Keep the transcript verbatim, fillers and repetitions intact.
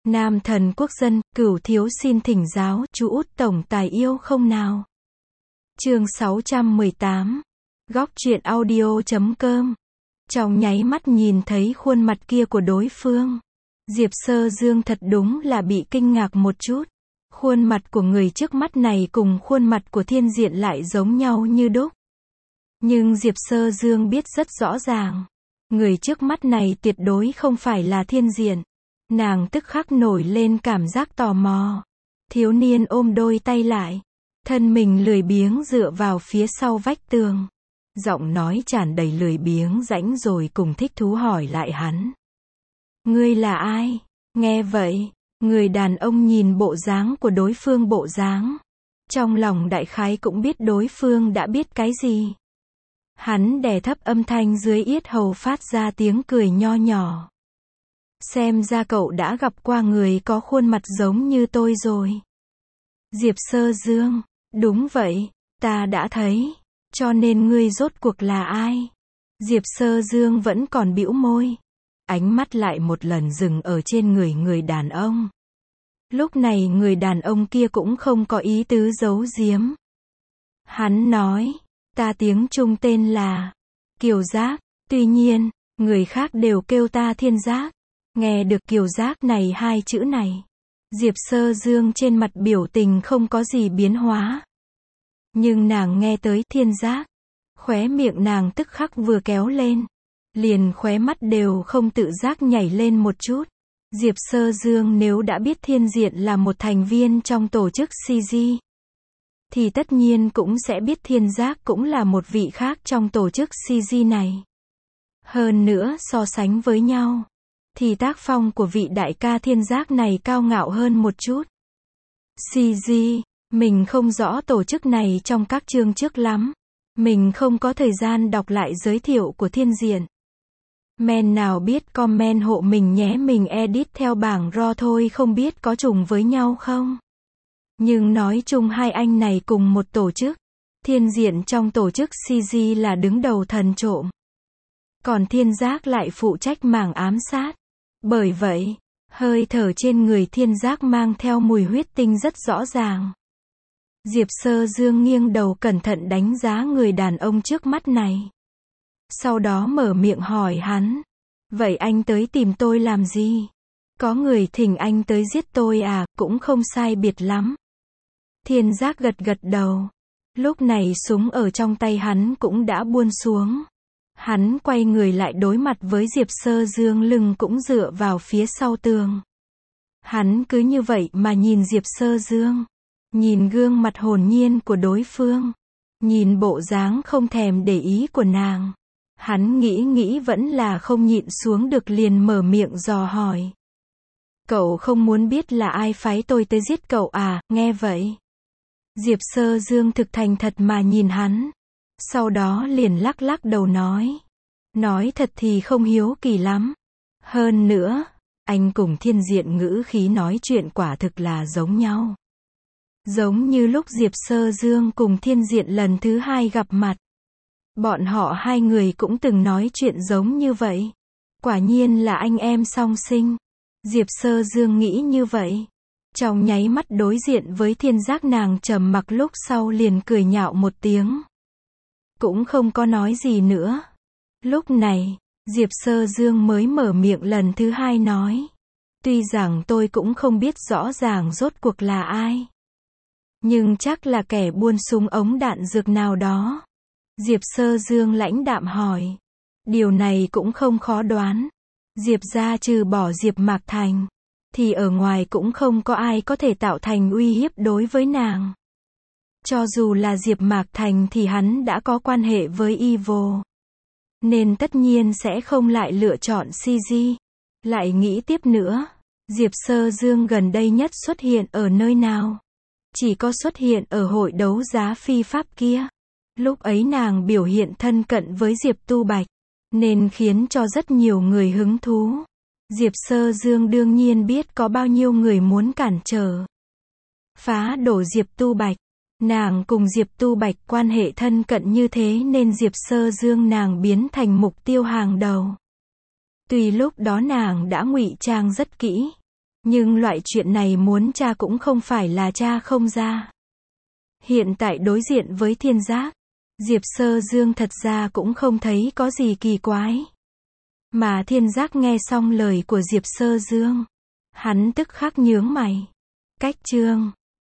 Nam thần quốc dân, cửu thiếu xin thỉnh giáo, chú út tổng tài yêu không nào? Chương sáu trăm mười tám. Góc truyện audio chấm com. Trong nháy mắt nhìn thấy khuôn mặt kia của đối phương, Diệp Sơ Dương thật đúng là bị kinh ngạc một chút. Khuôn mặt của người trước mắt này cùng khuôn mặt của Thiên Diện lại giống nhau như đúc. Nhưng Diệp Sơ Dương biết rất rõ ràng, người trước mắt này tuyệt đối không phải là Thiên Diện. Nàng tức khắc nổi lên cảm giác tò mò. Thiếu niên ôm đôi tay lại, thân mình lười biếng dựa vào phía sau vách tường. Giọng nói tràn đầy lười biếng rãnh rồi cùng thích thú hỏi lại hắn. Ngươi là ai? Nghe vậy, người đàn ông nhìn bộ dáng của đối phương bộ dáng. Trong lòng đại khái cũng biết đối phương đã biết cái gì. Hắn đè thấp âm thanh dưới yết hầu phát ra tiếng cười nho nhỏ. Xem ra cậu đã gặp qua người có khuôn mặt giống như tôi rồi. Diệp Sơ Dương, đúng vậy, ta đã thấy. Cho nên ngươi rốt cuộc là ai? Diệp Sơ Dương vẫn còn bĩu môi. Ánh mắt lại một lần dừng ở trên người người đàn ông. Lúc này người đàn ông kia cũng không có ý tứ giấu giếm. Hắn nói, ta tiếng Trung tên là Kiều Giác, tuy nhiên, người khác đều kêu ta Thiên Giác. Nghe được Kiều Giác này hai chữ này, Diệp Sơ Dương trên mặt biểu tình không có gì biến hóa. Nhưng nàng nghe tới Thiên Giác, khóe miệng nàng tức khắc vừa kéo lên, liền khóe mắt đều không tự giác nhảy lên một chút. Diệp Sơ Dương nếu đã biết Thiên Diện là một thành viên trong tổ chức xê giê, thì tất nhiên cũng sẽ biết Thiên Giác cũng là một vị khác trong tổ chức xê giê này. Hơn nữa so sánh với nhau, thì tác phong của vị đại ca Thiên Giác này cao ngạo hơn một chút. xê giê, mình không rõ tổ chức này trong các chương trước lắm. Mình không có thời gian đọc lại giới thiệu của Thiên Diện. Men nào biết comment hộ mình nhé, mình edit theo bảng raw thôi, không biết có trùng với nhau không? Nhưng nói chung hai anh này cùng một tổ chức. Thiên Diện trong tổ chức xê giê là đứng đầu thần trộm. Còn Thiên Giác lại phụ trách mảng ám sát. Bởi vậy, hơi thở trên người Thiên Giác mang theo mùi huyết tinh rất rõ ràng. Diệp Sơ Dương nghiêng đầu cẩn thận đánh giá người đàn ông trước mắt này. Sau đó mở miệng hỏi hắn. Vậy anh tới tìm tôi làm gì? Có người thỉnh anh tới giết tôi à? Cũng không sai biệt lắm. Thiên Giác gật gật đầu. Lúc này súng ở trong tay hắn cũng đã buông xuống. Hắn quay người lại đối mặt với Diệp Sơ Dương, lưng cũng dựa vào phía sau tường. Hắn cứ như vậy mà nhìn Diệp Sơ Dương. Nhìn gương mặt hồn nhiên của đối phương. Nhìn bộ dáng không thèm để ý của nàng. Hắn nghĩ nghĩ vẫn là không nhịn xuống được, liền mở miệng dò hỏi. Cậu không muốn biết là ai phái tôi tới giết cậu à? Nghe vậy, Diệp Sơ Dương thực thành thật mà nhìn hắn. Sau đó liền lắc lắc đầu nói. Nói thật thì không hiếu kỳ lắm. Hơn nữa, anh cùng Thiên Diện ngữ khí nói chuyện quả thực là giống nhau. Giống như lúc Diệp Sơ Dương cùng Thiên Diện lần thứ hai gặp mặt. Bọn họ hai người cũng từng nói chuyện giống như vậy. Quả nhiên là anh em song sinh. Diệp Sơ Dương nghĩ như vậy. Trong nháy mắt đối diện với Thiên Giác, nàng trầm mặc lúc sau liền cười nhạo một tiếng. Cũng không có nói gì nữa. Lúc này, Diệp Sơ Dương mới mở miệng lần thứ hai nói. Tuy rằng tôi cũng không biết rõ ràng rốt cuộc là ai. Nhưng chắc là kẻ buôn súng ống đạn dược nào đó. Diệp Sơ Dương lãnh đạm hỏi. Điều này cũng không khó đoán. Diệp gia trừ bỏ Diệp Mạc Thành, thì ở ngoài cũng không có ai có thể tạo thành uy hiếp đối với nàng. Cho dù là Diệp Mạc Thành thì hắn đã có quan hệ với Evil. Nên tất nhiên sẽ không lại lựa chọn xê giê. Lại nghĩ tiếp nữa. Diệp Sơ Dương gần đây nhất xuất hiện ở nơi nào? Chỉ có xuất hiện ở hội đấu giá phi pháp kia. Lúc ấy nàng biểu hiện thân cận với Diệp Tu Bạch, nên khiến cho rất nhiều người hứng thú. Diệp Sơ Dương đương nhiên biết có bao nhiêu người muốn cản trở, phá đổ Diệp Tu Bạch. Nàng cùng Diệp Tu Bạch quan hệ thân cận như thế nên Diệp Sơ Dương nàng biến thành mục tiêu hàng đầu. Tuy lúc đó nàng đã ngụy trang rất kỹ, Nhưng loại chuyện này muốn tra cũng không phải là tra không ra. Hiện tại đối diện với Thiên Giác, Diệp Sơ Dương thật ra cũng không thấy có gì kỳ quái. Mà Thiên Giác nghe xong lời của Diệp Sơ Dương, hắn tức khắc nhướng mày. Cách chương